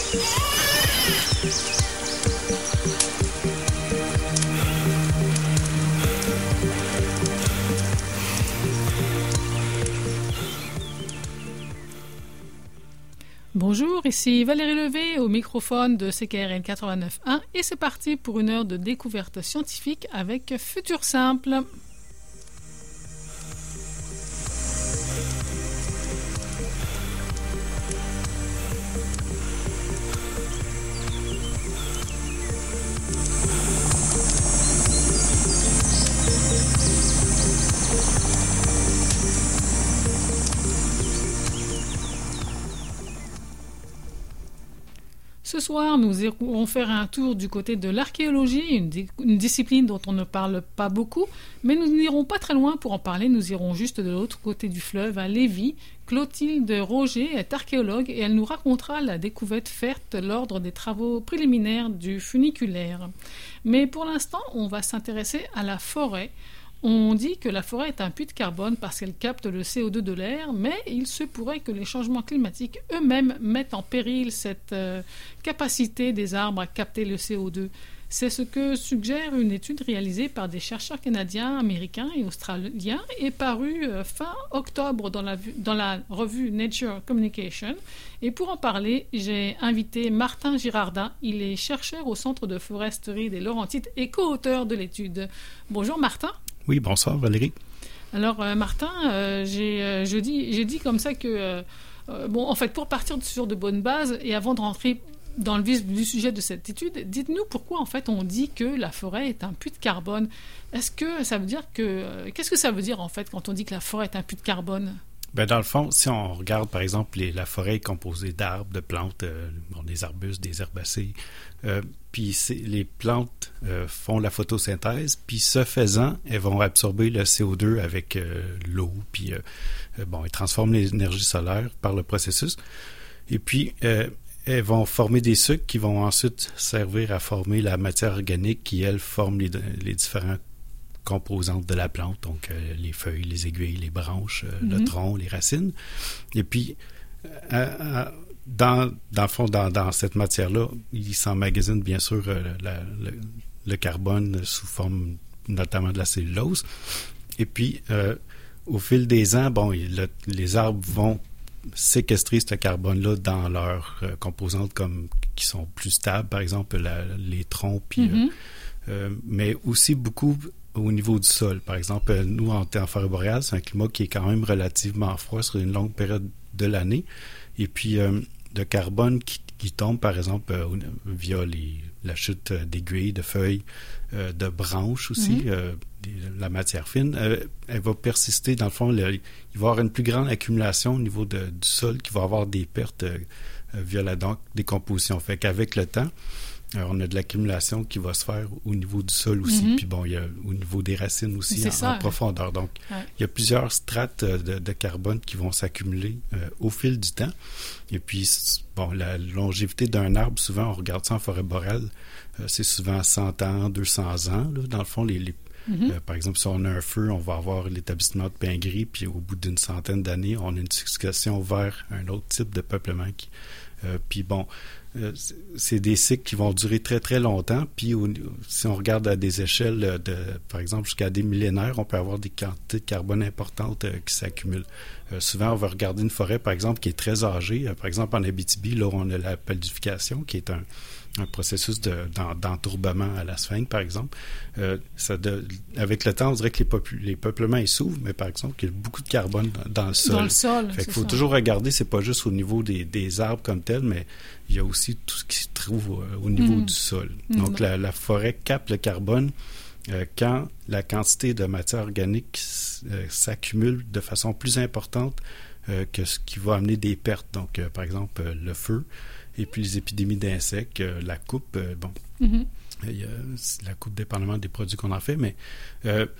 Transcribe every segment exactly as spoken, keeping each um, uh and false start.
Bonjour, ici Valérie Levé au microphone de C K R L quatre-vingt-neuf point un et c'est parti pour une heure de découverte scientifique avec Futur Simple. Ce soir, nous irons faire un tour du côté de l'archéologie, une, di- une discipline dont on ne parle pas beaucoup, mais nous n'irons pas très loin pour en parler, nous irons juste de l'autre côté du fleuve, à Lévis. Clotilde Roger est archéologue et elle nous racontera la découverte faite lors des travaux préliminaires du funiculaire. Mais pour l'instant, on va s'intéresser à la forêt. On dit que la forêt est un puits de carbone parce qu'elle capte le C O deux de l'air, mais il se pourrait que les changements climatiques eux-mêmes mettent en péril cette euh, capacité des arbres à capter le C O deux. C'est ce que suggère une étude réalisée par des chercheurs canadiens, américains et australiens et parue euh, fin octobre dans la, dans la revue Nature Communication. Et pour en parler, j'ai invité Martin Girardin. Il est chercheur au Centre de foresterie des Laurentides et co-auteur de l'étude. Bonjour Martin. Oui, bonsoir Valérie. Alors euh, Martin, euh, j'ai, euh, je dis, j'ai dit comme ça que, euh, euh, bon, en fait, pour partir sur de bonnes bases et avant de rentrer dans le vif du sujet de cette étude, dites-nous pourquoi en fait on dit que la forêt est un puits de carbone. Est-ce que ça veut dire que, euh, qu'est-ce que ça veut dire en fait quand on dit que la forêt est un puits de carbone? Ben, dans le fond, si on regarde, par exemple, les, la forêt est composée d'arbres, de plantes, euh, bon, des arbustes, des herbacées, euh, puis les plantes euh, font la photosynthèse, puis ce faisant, elles vont absorber le C O deux avec euh, l'eau, puis euh, euh, bon, elles transforment l'énergie solaire par le processus, et puis euh, elles vont former des sucres qui vont ensuite servir à former la matière organique qui, elle, forme les, les différents composantes de la plante, donc euh, les feuilles, les aiguilles, les branches, euh, mm-hmm. le tronc, les racines. Et puis, euh, euh, dans, dans le fond, dans, dans cette matière-là, il s'emmagasine bien sûr euh, la, le, le carbone sous forme notamment de la cellulose. Et puis, euh, au fil des ans, bon, le, les arbres vont séquestrer ce carbone-là dans leurs euh, composantes comme qui sont plus stables, par exemple la, les troncs, puis, mm-hmm. euh, euh, mais aussi beaucoup au niveau du sol. Par exemple, nous, en, en forêt boréale, c'est un climat qui est quand même relativement froid sur une longue période de l'année. Et puis, euh, le carbone qui, qui tombe, par exemple, euh, via les, la chute d'aiguilles, de feuilles, euh, de branches aussi, mm-hmm. euh, des, la matière fine, euh, elle va persister. Dans le fond, le, il va y avoir une plus grande accumulation au niveau de, du sol qui va avoir des pertes euh, via la donc, décomposition. Fait qu'avec le temps, alors, on a de l'accumulation qui va se faire au niveau du sol aussi, mm-hmm. puis bon, il y a au niveau des racines aussi en, ça, en profondeur. Donc, ouais. il y a plusieurs strates de, de carbone qui vont s'accumuler euh, au fil du temps. Et puis, bon, la longévité d'un arbre, souvent, on regarde ça en forêt boréale, euh, c'est souvent cent ans, deux cents ans. Là, dans le fond, les, les mm-hmm. euh, par exemple, si on a un feu, on va avoir l'établissement de pins gris, puis au bout d'une centaine d'années, on a une succession vers un autre type de peuplement. Qui, euh, puis bon, Euh, c'est des cycles qui vont durer très, très longtemps. Puis, au, si on regarde à des échelles de, par exemple, jusqu'à des millénaires, on peut avoir des quantités de carbone importantes euh, qui s'accumulent. Euh, souvent, on va regarder une forêt, par exemple, qui est très âgée. Euh, par exemple, en Abitibi, là, on a la paludification, qui est un, un processus de, d'en, d'entourbement à la sphinx, par exemple. Euh, ça de, avec le temps, on dirait que les, popul- les peuplements, ils s'ouvrent, mais par exemple, qu'il y a beaucoup de carbone dans, dans le sol. Dans le sol, fait qu'il faut ça. toujours regarder, c'est pas juste au niveau des, des arbres comme tels, mais il y a aussi tout ce qui se trouve euh, au niveau mmh. du sol. Donc, mmh. la, la forêt capte le carbone euh, quand la quantité de matière organique euh, s'accumule de façon plus importante euh, que ce qui va amener des pertes. Donc, euh, par exemple, euh, le feu et puis les épidémies d'insectes, euh, la coupe, euh, bon, mmh. il y a la coupe dépendamment des produits qu'on en fait, mais euh,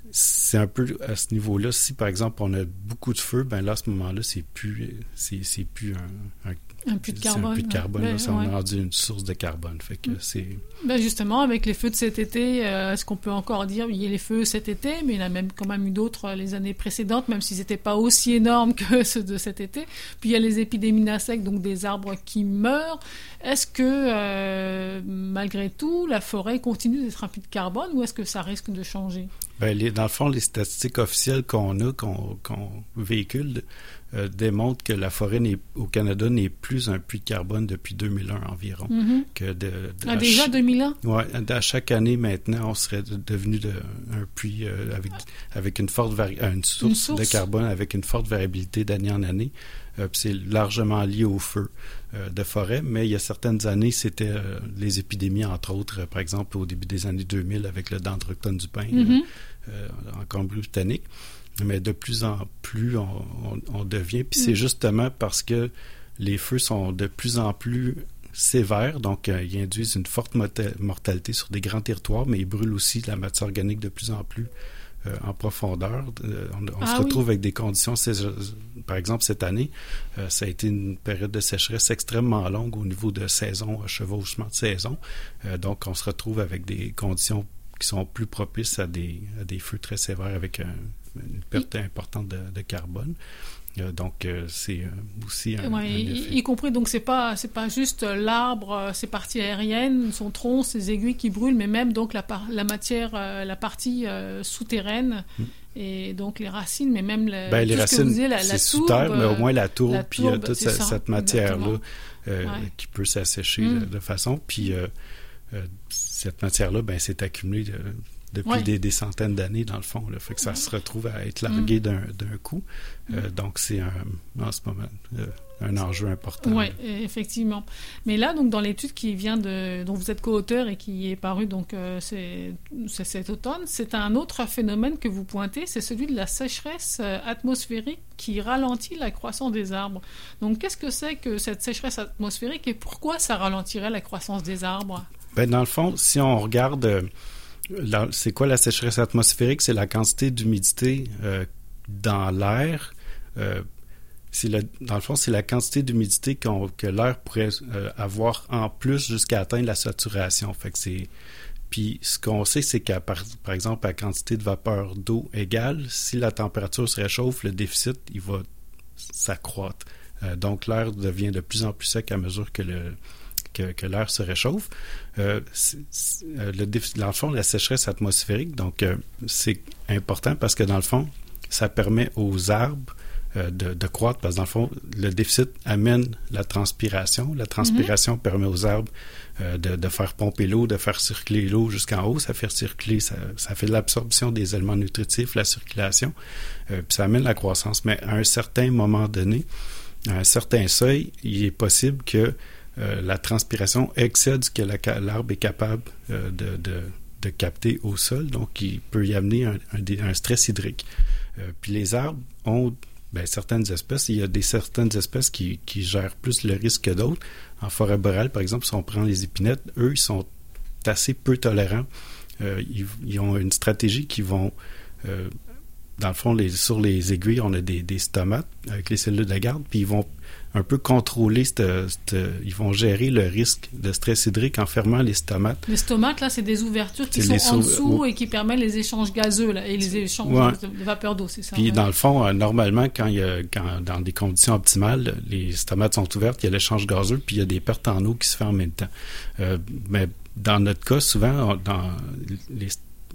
c'est un peu à ce niveau-là. Si, par exemple, on a beaucoup de feu, ben là, à ce moment-là, c'est plus, c'est, c'est plus un, un Un puits de carbone. Un puits de carbone, ouais. là, ça, ouais. on a rendu une source de carbone. Fait que Mm. c'est... Ben justement, avec les feux de cet été, euh, est-ce qu'on peut encore dire il y a les feux cet été, mais il y en a même quand même eu d'autres euh, les années précédentes, même s'ils n'étaient pas aussi énormes que ceux de cet été. Puis il y a les épidémies d'insectes, donc des arbres qui meurent. Est-ce que, euh, malgré tout, la forêt continue d'être un puits de carbone ou est-ce que ça risque de changer? Ben, les, dans le fond, les statistiques officielles qu'on a, qu'on, qu'on véhicule, euh, démontrent que la forêt n'est, au Canada n'est plus un puits de carbone depuis deux mille un environ. Mm-hmm. Que de, de, ah, déjà ch- deux mille un? Oui, à chaque année maintenant, on serait de, devenu de, un puits euh, avec, avec une forte vari- une, source une source de carbone avec une forte variabilité d'année en année. Euh, puis c'est largement lié au feu euh, de forêt, mais il y a certaines années, c'était euh, les épidémies, entre autres, euh, par exemple au début des années deux mille avec le dendroctone du pin mm-hmm. euh, euh, en Colombie-Britannique. Mais de plus en plus, on, on, on devient... Puis mm. c'est justement parce que les feux sont de plus en plus sévères, donc euh, ils induisent une forte mortalité sur des grands territoires, mais ils brûlent aussi la matière organique de plus en plus Euh, en profondeur. Euh, on on ah, se retrouve oui. avec des conditions, par exemple cette année, euh, ça a été une période de sécheresse extrêmement longue au niveau de saison, chevauchement de saison. Euh, donc on se retrouve avec des conditions qui sont plus propices à des, à des feux très sévères avec un, une perte oui. importante de, de carbone. Euh, donc euh, c'est euh, aussi un, ouais, un effet. Y, y compris donc c'est pas c'est pas juste l'arbre, euh, ses parties aériennes, son tronc, ses aiguilles qui brûlent, mais même donc la par, la matière, euh, la partie euh, souterraine mm. et donc les racines, mais même le, ben, les racines, disiez, la, c'est la sous tourbe, terre, mais au moins la tourbe, la puis il y a toute ça, cette matière là euh, ouais. qui peut s'assécher mm. de, de façon, puis euh, euh, cette matière là, ben c'est accumulé de, depuis ouais. des, des centaines d'années, dans le fond. Là. Fait que ça ouais. se retrouve à être largué mm. d'un, d'un coup. Mm. Euh, donc, c'est un, en ce moment euh, un enjeu important. Oui, effectivement. Mais là, donc, dans l'étude qui vient de, dont vous êtes co-auteur et qui est parue donc, euh, c'est, c'est cet automne, c'est un autre phénomène que vous pointez, c'est celui de la sécheresse atmosphérique qui ralentit la croissance des arbres. Donc, qu'est-ce que c'est que cette sécheresse atmosphérique et pourquoi ça ralentirait la croissance des arbres? Ben, dans le fond, si on regarde... Euh, La, c'est quoi la sécheresse atmosphérique? C'est la quantité d'humidité euh, dans l'air. Euh, c'est le, dans le fond, c'est la quantité d'humidité qu'on, que l'air pourrait euh, avoir en plus jusqu'à atteindre la saturation. Fait que c'est, puis ce qu'on sait, c'est qu'à par, par exemple, à quantité de vapeur d'eau égale, si la température se réchauffe, le déficit, il va s'accroître. Euh, donc l'air devient de plus en plus sec à mesure que le Que, que l'air se réchauffe. Euh, c'est, c'est, euh, le défi, dans le fond, la sécheresse atmosphérique, donc euh, c'est important parce que dans le fond, ça permet aux arbres euh, de, de croître parce que dans le fond, le déficit amène la transpiration. La transpiration mm-hmm. permet aux arbres euh, de, de faire pomper l'eau, de faire circuler l'eau jusqu'en haut. Ça fait circuler, ça, ça fait de l'absorption des éléments nutritifs, la circulation, euh, puis ça amène la croissance. Mais à un certain moment donné, à un certain seuil, il est possible que Euh, la transpiration excède ce que la, l'arbre est capable euh, de, de, de capter au sol, donc il peut y amener un, un, un stress hydrique. Euh, puis les arbres ont ben, certaines espèces, il y a des certaines espèces qui, qui gèrent plus le risque que d'autres. En forêt boréale, par exemple, si on prend les épinettes, eux, ils sont assez peu tolérants. Euh, ils, ils ont une stratégie qui vont... Euh, dans le fond, les, sur les aiguilles, on a des, des stomates avec les cellules de garde, puis ils vont un peu contrôler, cette, cette, ils vont gérer le risque de stress hydrique en fermant les stomates. Les stomates, là, c'est des ouvertures qui c'est sont en dessous ou... et qui permettent les échanges gazeux là, et les échanges ouais. de vapeur d'eau, c'est ça? Puis ouais. dans le fond, euh, normalement, quand il y a, quand, dans des conditions optimales, les stomates sont ouvertes, il y a l'échange gazeux, puis il y a des pertes en eau qui se font en même temps. Euh, mais dans notre cas, souvent, on, dans, les,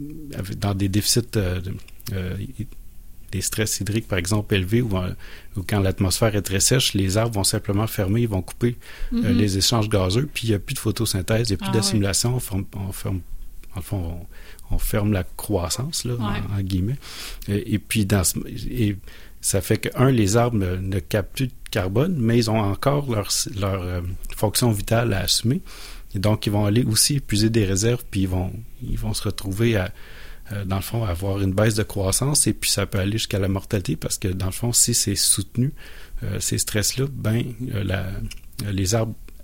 dans des déficits... Euh, euh, des stress hydriques, par exemple, élevés, ou, ou quand l'atmosphère est très sèche, les arbres vont simplement fermer, ils vont couper mm-hmm. euh, les échanges gazeux, puis il n'y a plus de photosynthèse, il n'y a plus ah, d'assimilation, oui. on, forme, on ferme, en fond, on, on ferme la croissance, là, ouais. en, en guillemets. Et, et puis, dans ce, et ça fait que, un, les arbres ne, ne captent plus de carbone, mais ils ont encore leur, leur euh, fonction vitale à assumer. Et donc, ils vont aller aussi épuiser des réserves, puis ils vont, ils vont se retrouver à dans le fond, avoir une baisse de croissance et puis ça peut aller jusqu'à la mortalité parce que, dans le fond, si c'est soutenu, euh, ces stress-là, ben, euh, la, les arbres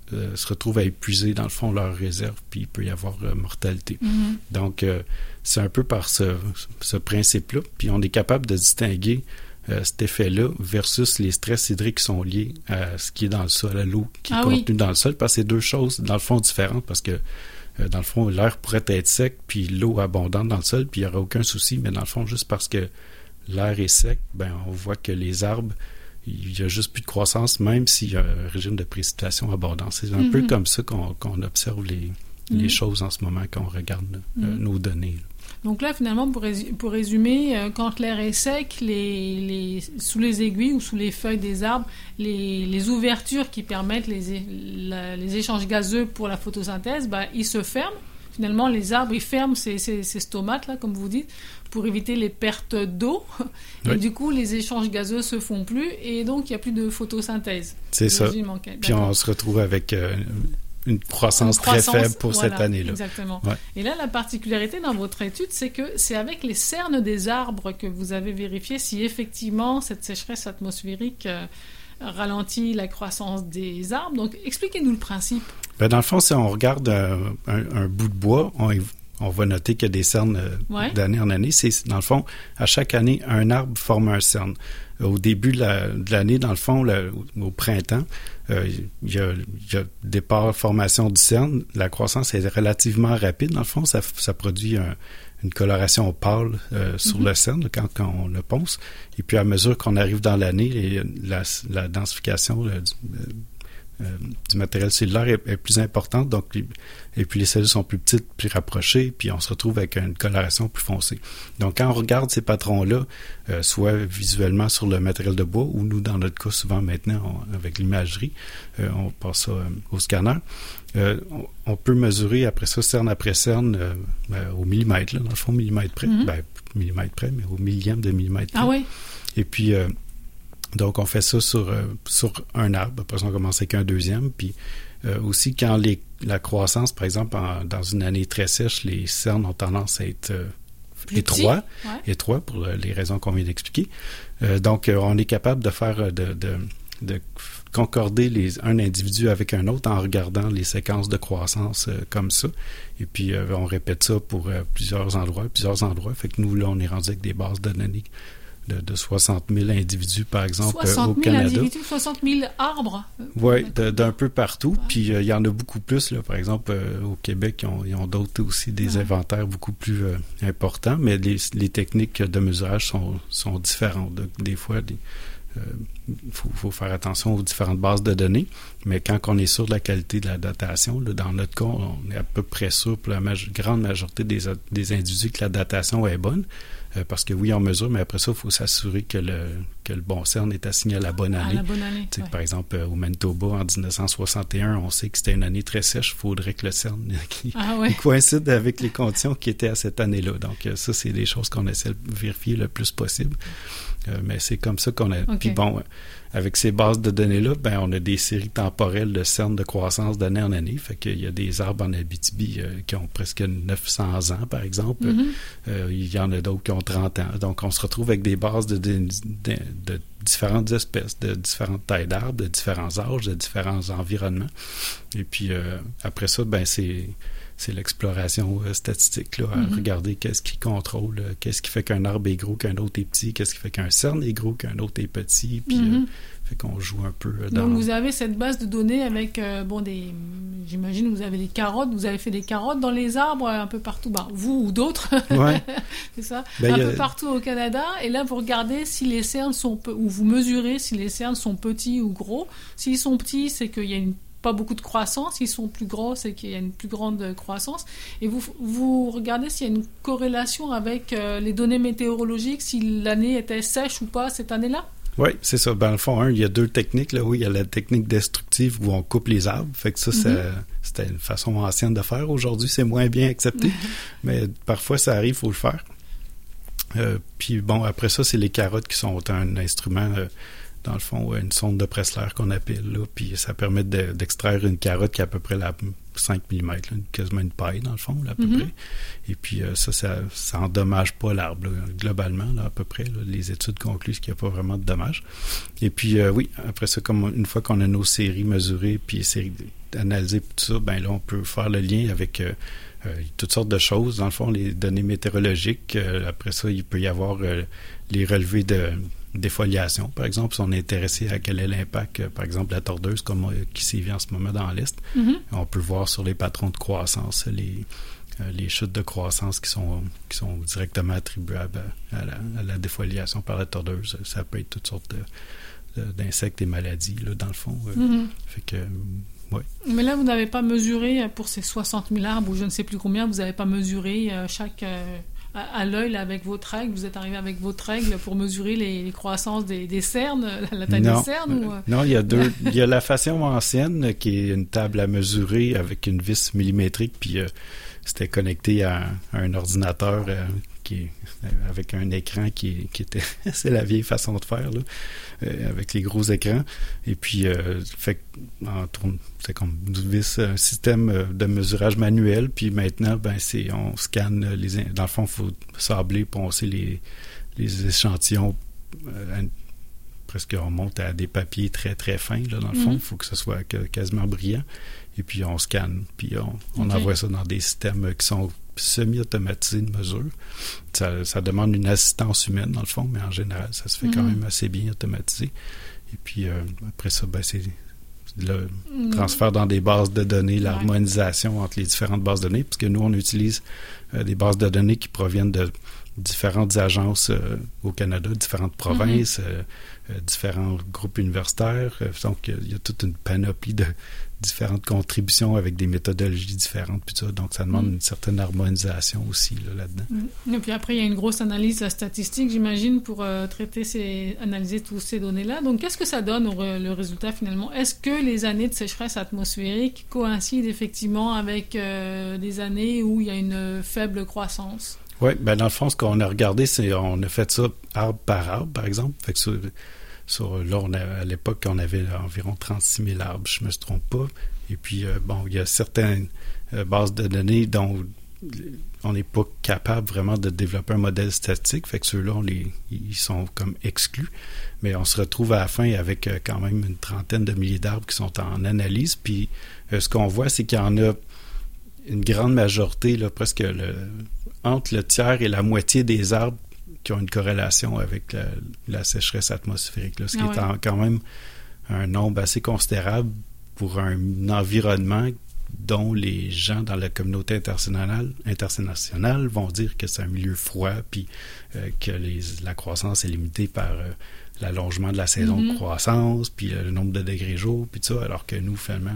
euh, se retrouvent à épuiser, dans le fond, leurs réserves, puis il peut y avoir euh, mortalité. Mm-hmm. Donc, euh, c'est un peu par ce, ce principe-là. Puis on est capable de distinguer euh, cet effet-là versus les stress hydriques qui sont liés à ce qui est dans le sol, à l'eau qui est ah, contenue oui. dans le sol, parce que c'est deux choses, dans le fond, différentes, parce que euh, dans le fond, l'air pourrait être sec, puis l'eau abondante dans le sol, puis il n'y aura aucun souci, mais dans le fond, juste parce que l'air est sec, ben on voit que les arbres, il n'y a juste plus de croissance, même s'il y a un régime de précipitation abondant. C'est un mm-hmm. peu comme ça qu'on, qu'on observe les, mm-hmm. les choses en ce moment quand on regarde euh, mm-hmm. nos données. Donc là, finalement, pour, résu- pour résumer, euh, quand l'air est sec, les, les, sous les aiguilles ou sous les feuilles des arbres, les, les ouvertures qui permettent les, la, les échanges gazeux pour la photosynthèse, ben, ils se ferment. Finalement, les arbres, ils ferment ces, ces, ces stomates, là, comme vous dites, pour éviter les pertes d'eau. Oui. Et du coup, les échanges gazeux se font plus et donc il n'y a plus de photosynthèse. C'est ça. Puis on se retrouve avec euh, une, croissance une croissance très faible pour voilà, cette année-là. Exactement. Ouais. Et là, la particularité dans votre étude, c'est que c'est avec les cernes des arbres que vous avez vérifié si effectivement cette sécheresse atmosphérique euh, ralentit la croissance des arbres. Donc, expliquez-nous le principe. Ben, dans le fond, si on regarde euh, un, un bout de bois, on, on va noter qu'il y a des cernes euh, ouais. d'année en année. C'est, dans le fond, à chaque année, un arbre forme un cerne. Au début de, la, de l'année, dans le fond, le, au printemps, euh, il y a, il y a départ, formation du cerne. La croissance est relativement rapide. Dans le fond, ça, ça produit un, une coloration pâle euh, sur mm-hmm. le cerne quand, quand on le ponce. Et puis, à mesure qu'on arrive dans l'année, les, la, la densification là, du, Euh, du matériel cellulaire est, est plus importante, donc et puis les cellules sont plus petites, plus rapprochées, puis on se retrouve avec une coloration plus foncée. Donc quand on regarde ces patrons-là, euh, soit visuellement sur le matériel de bois, ou nous dans notre cas souvent maintenant on, avec l'imagerie, euh, on passe ça euh, au scanner, euh, on, on peut mesurer après ça cerne après cerne euh, euh, au millimètre, là, dans le fond millimètre près, mm-hmm. ben millimètre près, mais au millième de millimètre près. Ah oui. Et puis euh, donc, on fait ça sur, euh, sur un arbre. Après ça, on commence avec un deuxième. Puis euh, aussi, quand les, la croissance, par exemple, en, dans une année très sèche, les cernes ont tendance à être euh, étroits, ouais. étroits pour les raisons qu'on vient d'expliquer. Euh, donc, euh, on est capable de faire, de, de, de concorder les, un individu avec un autre en regardant les séquences de croissance euh, comme ça. Et puis, euh, on répète ça pour euh, plusieurs endroits, plusieurs endroits. Fait que nous, là, on est rendu avec des bases de données De, de soixante mille individus, par exemple, euh, au Canada. soixante mille individus, soixante mille arbres? Oui, d'un peu partout. Ouais. Puis, il euh, y en a beaucoup plus. Là. Par exemple, euh, au Québec, ils ont, ils ont d'autres aussi, des ouais. inventaires beaucoup plus euh, importants, mais les, les techniques de mesurage sont, sont différentes. Donc, des fois, il euh, faut, faut faire attention aux différentes bases de données, mais quand on est sûr de la qualité de la datation, là, dans notre cas, on est à peu près sûr pour la ma- grande majorité des, des individus que la datation est bonne. Parce que oui, on mesure, mais après ça, il faut s'assurer que le, que le bon cerne est assigné à la bonne année. À la bonne année, ouais. Par exemple, au Manitoba, en dix-neuf cent soixante et un, on sait que c'était une année très sèche. Il faudrait que le cerne qui, ah ouais. qui coïncide avec les conditions qui étaient à cette année-là. Donc, ça, c'est des choses qu'on essaie de vérifier le plus possible. Euh, mais c'est comme ça qu'on a... Okay. Puis bon, avec ces bases de données-là, ben on a des séries temporelles de cernes de croissance d'année en année. Fait qu'il y a des arbres en Abitibi euh, qui ont presque neuf cents ans, par exemple. Mm-hmm. Euh, il y en a d'autres qui ont trente ans. Donc, on se retrouve avec des bases de, de, de, de différentes espèces, de différentes tailles d'arbres, de différents âges, de différents environnements. Et puis, euh, après ça, ben c'est... c'est l'exploration euh, statistique, là, à mm-hmm. regarder qu'est-ce qui contrôle, euh, qu'est-ce qui fait qu'un arbre est gros, qu'un autre est petit, qu'est-ce qui fait qu'un cerne est gros, qu'un autre est petit, puis mm-hmm. euh, fait qu'on joue un peu euh, dans... Donc, vous avez cette base de données avec, euh, bon, des... J'imagine vous avez des carottes, vous avez fait des carottes dans les arbres un peu partout, ben, vous ou d'autres, ouais. c'est ça, ben, un a... peu partout au Canada, et là, vous regardez si les cernes sont... Pe... ou vous mesurez si les cernes sont petits ou gros. S'ils sont petits, c'est qu'il y a une pas beaucoup de croissance. S'ils sont plus gros, c'est qu'il y a une plus grande croissance. Et vous, vous regardez s'il y a une corrélation avec euh, les données météorologiques, si l'année était sèche ou pas cette année-là? Oui, c'est ça. Dans le fond, hein, il y a deux techniques. Là. Oui, il y a la technique destructive où on coupe les arbres. Fait que ça, mm-hmm. ça c'était une façon ancienne de faire. Aujourd'hui, c'est moins bien accepté. Mm-hmm. Mais parfois, ça arrive, il faut le faire. Euh, puis bon, après ça, c'est les carottes qui sont un instrument... Euh, dans le fond, une sonde de Pressler qu'on appelle, là, puis ça permet de, d'extraire une carotte qui a à peu près la, cinq millimètres, là, quasiment une paille dans le fond, là, à peu mm-hmm. près. Et puis euh, ça, ça, ça endommage pas l'arbre, là, globalement, là, à peu près. Là, les études concluent qu'il n'y a pas vraiment de dommages. Et puis euh, oui, après ça, comme une fois qu'on a nos séries mesurées, puis séries analysées, tout ça, ben là, on peut faire le lien avec euh, euh, toutes sortes de choses. Dans le fond, les données météorologiques. Euh, après ça, il peut y avoir euh, les relevés de défoliation, par exemple, si on est intéressé à quel est l'impact, euh, par exemple, de la tordeuse comme euh, qui sévit en ce moment dans l'Est. Mm-hmm. On peut voir sur les patrons de croissance les, euh, les chutes de croissance qui sont, qui sont directement attribuables à, à, la, à la défoliation par la tordeuse. Ça peut être toutes sortes de, de, d'insectes et maladies, là, dans le fond. Euh, mm-hmm. Fait que, ouais. Mais là, vous n'avez pas mesuré pour ces soixante mille arbres, ou je ne sais plus combien, vous n'avez pas mesuré euh, chaque... Euh... à l'œil, là, avec votre règle, vous êtes arrivé avec votre règle pour mesurer les, les croissances des, des cernes, la taille non. des cernes? Ou... Non, il y a deux. Il y a la façon ancienne, qui est une table à mesurer avec une vis millimétrique, puis euh, c'était connecté à, à un ordinateur euh, qui avec un écran qui, qui était... c'est la vieille façon de faire, là, euh, avec les gros écrans. Et puis, euh, fait en tourne, c'est comme une vis, un système de mesurage manuel. Puis maintenant, ben c'est on scanne les... Dans le fond, il faut sabler, poncer les, les échantillons. Euh, presque, on monte à des papiers très, très fins, là, dans le fond. Il mm-hmm. faut que ce soit quasiment brillant. Et puis, on scanne. Puis, on, on okay. envoie ça dans des systèmes qui sont semi-automatisés de mesure. Ça, ça demande une assistance humaine, dans le fond, mais en général, ça se fait mm-hmm. quand même assez bien automatisé. Et puis, euh, après ça, ben, c'est le mm-hmm. transfert dans des bases de données, l'harmonisation ouais. entre les différentes bases de données, parce que nous, on utilise euh, des bases de données qui proviennent de différentes agences euh, au Canada, différentes provinces, mm-hmm. euh, euh, différents groupes universitaires. Euh, donc, il y a toute une panoplie de différentes contributions avec des méthodologies différentes, puis ça, donc ça demande mm. une certaine harmonisation aussi là, là-dedans. Mm. Et puis après, il y a une grosse analyse statistique, j'imagine, pour euh, traiter ces, analyser toutes ces données-là. Donc, qu'est-ce que ça donne au, le résultat finalement? Est-ce que les années de sécheresse atmosphérique coïncident effectivement avec euh, des années où il y a une faible croissance? Oui, bien dans le fond, ce qu'on a regardé, c'est on a fait ça arbre par arbre, par exemple. Fait que sur, sur, là, on a, à l'époque, on avait environ trente-six mille arbres, je ne me trompe pas. Et puis, euh, bon, il y a certaines euh, bases de données dont on n'est pas capable vraiment de développer un modèle statistique. Fait que ceux-là, on les, ils sont comme exclus. Mais on se retrouve à la fin avec euh, quand même une trentaine de milliers d'arbres qui sont en analyse. Puis, euh, ce qu'on voit, c'est qu'il y en a une grande majorité, là, presque le, entre le tiers et la moitié des arbres qui ont une corrélation avec la, la sécheresse atmosphérique, là, ce qui ah ouais. est en, quand même un nombre assez considérable pour un, un environnement dont les gens dans la communauté internationale, internationale vont dire que c'est un milieu froid, puis euh, que les, la croissance est limitée par euh, l'allongement de la saison mm-hmm. de croissance, puis euh, le nombre de degrés jour, puis tout ça, alors que nous, finalement,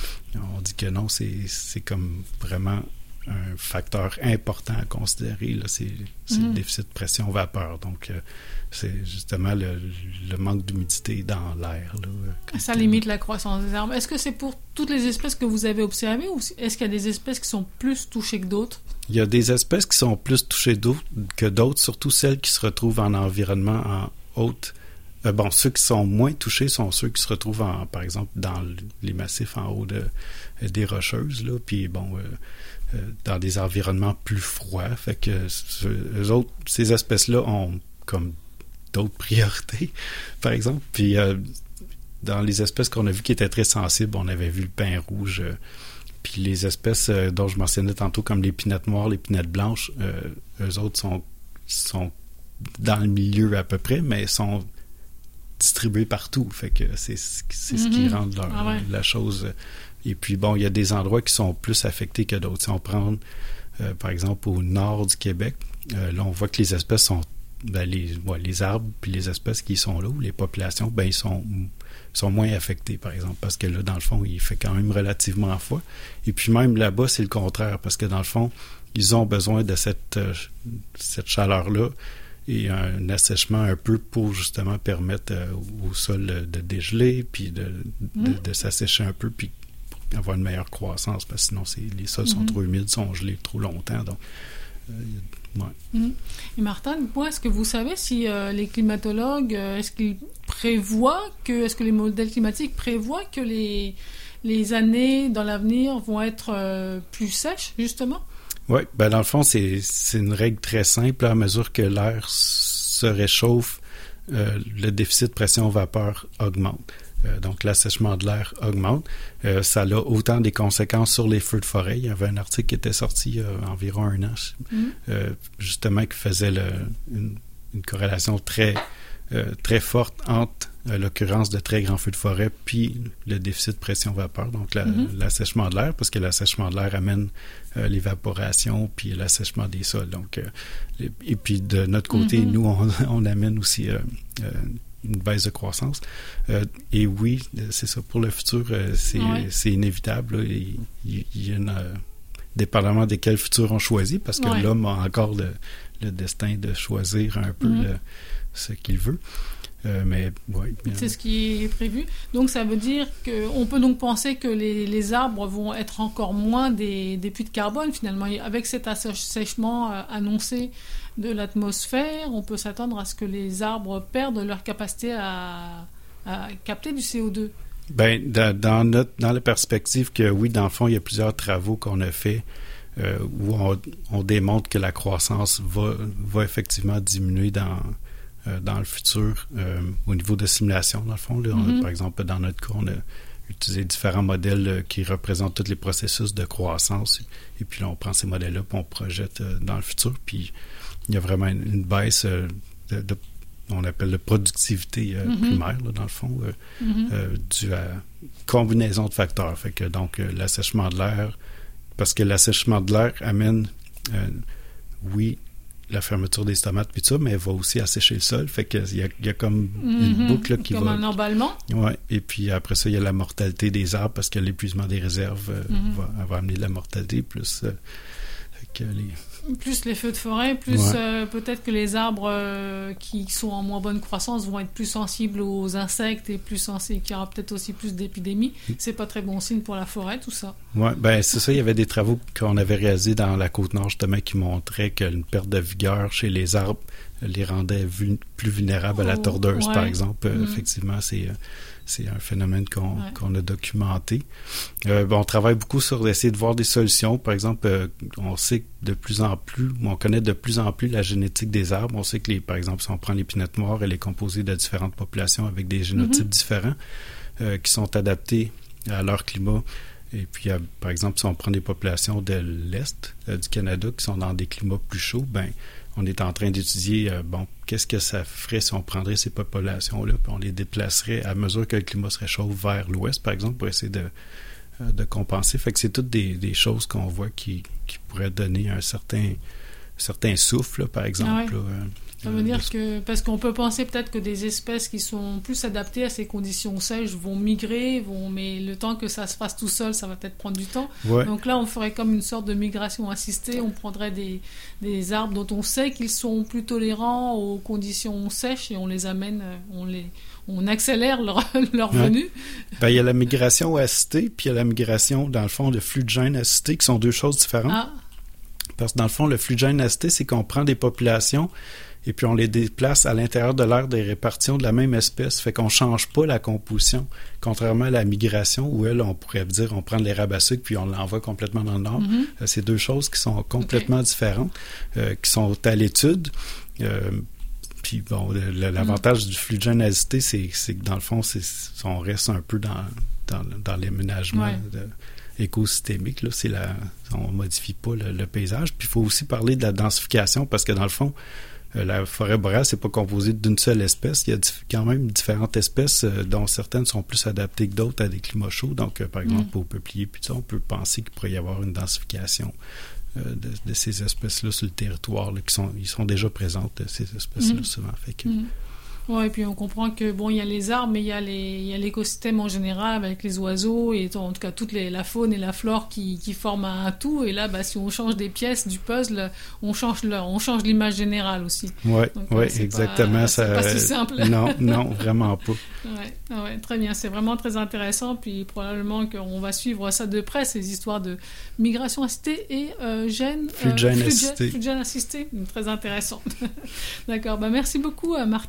on dit que non, c'est, c'est comme vraiment un facteur important à considérer, là, c'est, c'est mm-hmm. le déficit de pression-vapeur. Donc, euh, c'est justement le, le manque d'humidité dans l'air. Là, ça limite la croissance des arbres. Est-ce que c'est pour toutes les espèces que vous avez observées ou est-ce qu'il y a des espèces qui sont plus touchées que d'autres? Il y a des espèces qui sont plus touchées que d'autres, surtout celles qui se retrouvent en environnement en haute. Euh, bon, ceux qui sont moins touchés sont ceux qui se retrouvent, en, par exemple, dans les massifs en haut de, euh, des Rocheuses, là, puis bon... Euh, Euh, dans des environnements plus froids. Fait que eux autres, ces espèces-là ont comme d'autres priorités, par exemple. Puis euh, dans les espèces qu'on a vues qui étaient très sensibles, on avait vu le pin rouge. Euh, puis les espèces euh, dont je mentionnais tantôt, comme l'épinettes noire, l'épinettes blanche, euh, eux autres sont, sont dans le milieu à peu près, mais sont distribués partout. Fait que c'est, c'est mm-hmm. ce qui rend leur, ah ouais. la chose... Et puis, bon, il y a des endroits qui sont plus affectés que d'autres. Si on prend, euh, par exemple, au nord du Québec, euh, là, on voit que les espèces sont... Ben, les, ouais, les arbres puis les espèces qui sont là, ou les populations, ben, ils sont, sont moins affectés, par exemple, parce que là, dans le fond, il fait quand même relativement froid. Et puis, même là-bas, c'est le contraire, parce que dans le fond, ils ont besoin de cette, euh, cette chaleur-là et un assèchement un peu pour, justement, permettre euh, au sol de dégeler, puis de, de, de, de s'assécher un peu, puis avoir une meilleure croissance, parce que sinon c'est, les sols sont mm-hmm. trop humides, sont gelés trop longtemps. Donc, euh, ouais. mm-hmm. Et Martin, moi, est-ce que vous savez si euh, les climatologues, euh, est-ce qu'ils prévoient que, est-ce que les modèles climatiques prévoient que les, les années dans l'avenir vont être euh, plus sèches, justement? Oui, ben dans le fond, c'est, c'est une règle très simple. À mesure que l'air se réchauffe, euh, le déficit de pression-vapeur augmente. Euh, donc, l'assèchement de l'air augmente. Euh, ça a autant des conséquences sur les feux de forêt. Il y avait un article qui était sorti il y a environ un an, mm-hmm. euh, justement, qui faisait le, une, une corrélation très, euh, très forte entre euh, l'occurrence de très grands feux de forêt puis le déficit de pression-vapeur, donc la, mm-hmm. l'assèchement de l'air, parce que l'assèchement de l'air amène euh, l'évaporation puis l'assèchement des sols. Donc, euh, et puis, de notre côté, mm-hmm. nous, on, on amène aussi euh, euh, une baisse de croissance. Euh, et oui, c'est ça. Pour le futur, euh, c'est, ouais. c'est inévitable. Là. Il, il y a une, euh, dépendamment de quel futur on choisit, parce que ouais. l'homme a encore le, le destin de choisir un peu mm-hmm. le, ce qu'il veut. Euh, mais ouais, bien. C'est ce qui est prévu. Donc, ça veut dire qu'on peut donc penser que les, les arbres vont être encore moins des, des puits de carbone, finalement. Avec cet assèchement euh, annoncé de l'atmosphère, on peut s'attendre à ce que les arbres perdent leur capacité à, à capter du C O deux. Bien, dans, dans, notre, dans la perspective que, oui, dans le fond, il y a plusieurs travaux qu'on a faits euh, où on, on démontre que la croissance va, va effectivement diminuer dans... dans le futur, euh, au niveau de simulation, dans le fond. Là, mm-hmm. on a, par exemple, dans notre cas, on a utilisé différents modèles euh, qui représentent tous les processus de croissance. Et puis là, on prend ces modèles-là et on projette euh, dans le futur. Puis il y a vraiment une, une baisse euh, de, de, on appelle de productivité euh, mm-hmm. primaire, là, dans le fond, euh, mm-hmm. euh, due à combinaison de facteurs. Fait que donc, euh, l'assèchement de l'air, parce que l'assèchement de l'air amène, euh, oui, la fermeture des stomates puis tout ça, mais elle va aussi assécher le sol. Fait qu'il y a, il y a comme mm-hmm. une boucle là, qui comme va... Comme un emballement. Oui. Et puis après ça, il y a la mortalité des arbres parce que l'épuisement des réserves euh, mm-hmm. va, va amener de la mortalité plus... Euh, fait que les... Plus les feux de forêt, plus ouais. euh, peut-être que les arbres euh, qui sont en moins bonne croissance vont être plus sensibles aux insectes et plus sensibles, qu'il y aura peut-être aussi plus d'épidémies. C'est pas très bon signe pour la forêt, tout ça. Oui, bien c'est ça. Il y avait des travaux qu'on avait réalisés dans la Côte-Nord, justement, qui montraient qu'une perte de vigueur chez les arbres les rendait vul- plus vulnérables oh, à la tordeuse, ouais. par exemple. Mm. Effectivement, c'est... C'est un phénomène qu'on, ouais. qu'on a documenté. Euh, bon, on travaille beaucoup sur essayer de voir des solutions. Par exemple, euh, on sait que de plus en plus, on connaît de plus en plus la génétique des arbres. On sait que, les, par exemple, si on prend l'épinette noire, elle est composée de différentes populations avec des génotypes mm-hmm. différents euh, qui sont adaptés à leur climat. Et puis, euh, par exemple, si on prend des populations de l'Est euh, du Canada qui sont dans des climats plus chauds, ben on est en train d'étudier, euh, bon, qu'est-ce que ça ferait si on prendrait ces populations-là puis on les déplacerait à mesure que le climat se réchauffe vers l'ouest, par exemple, pour essayer de, euh, de compenser. Fait que c'est toutes des, des choses qu'on voit qui, qui pourraient donner un certain, certain souffle, là, par exemple. Ah ouais. Là, euh, ça veut dire que, parce qu'on peut penser peut-être que des espèces qui sont plus adaptées à ces conditions sèches vont migrer, vont, mais le temps que ça se fasse tout seul, ça va peut-être prendre du temps. Ouais. Donc là, on ferait comme une sorte de migration assistée. On prendrait des, des arbres dont on sait qu'ils sont plus tolérants aux conditions sèches et on les amène, on les... on accélère leur, leur ouais. venue. Ben, il y a la migration assistée, puis il y a la migration, dans le fond, de flux de gènes assistés, qui sont deux choses différentes. Ah. Parce que dans le fond, le flux de gènes assisté, c'est qu'on prend des populations et puis on les déplace à l'intérieur de l'aire des répartitions de la même espèce. Fait qu'on ne change pas la composition, contrairement à la migration, où elle, on pourrait dire, on prend de l'érable à sucre puis on l'envoie complètement dans le nord. Mm-hmm. Euh, c'est deux choses qui sont complètement okay. différentes, euh, qui sont à l'étude. Euh, Puis bon, le, le, l'avantage mm. du flux de gènes assisté, c'est, c'est que dans le fond, c'est, on reste un peu dans, dans, dans l'aménagement ouais. de, écosystémique. Là, c'est la, on ne modifie pas le, le paysage. Puis il faut aussi parler de la densification parce que dans le fond, euh, la forêt boréale, c'est pas composé d'une seule espèce. Il y a dif- quand même différentes espèces euh, dont certaines sont plus adaptées que d'autres à des climats chauds. Donc, euh, par exemple, mm. aux peupliers, puis ça, on peut penser qu'il pourrait y avoir une densification De, de ces espèces-là sur le territoire, là, qui sont, ils sont déjà présentes, ces espèces-là, mmh. souvent. Fait que... mmh. Oui, et puis on comprend que, bon, il y a les arbres, mais il y a, les, il y a l'écosystème en général, avec les oiseaux, et en tout cas, toute les, la faune et la flore qui, qui forment un tout. Et là, bah, si on change des pièces du puzzle, on change, le, on change l'image générale aussi. Oui, ouais, exactement. Pas, ça, c'est pas si simple. Non, non, vraiment pas. Oui, ouais, très bien. C'est vraiment très intéressant. Puis probablement qu'on va suivre ça de près, ces histoires de migration assistée et euh, gènes... Flux de gènes assistés. Flux de gènes assistés. Très intéressant. D'accord. Bah, merci beaucoup, Martin, d'être venu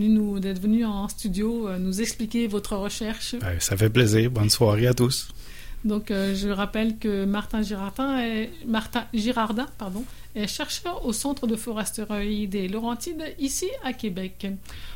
venu nous, d'être venu en studio euh, nous expliquer votre recherche. Ben, ça fait plaisir. Bonne soirée à tous. Donc, euh, je rappelle que Martin Girardin est, Martin Girardin, pardon, est chercheur au Centre de foresterie des Laurentides, ici à Québec.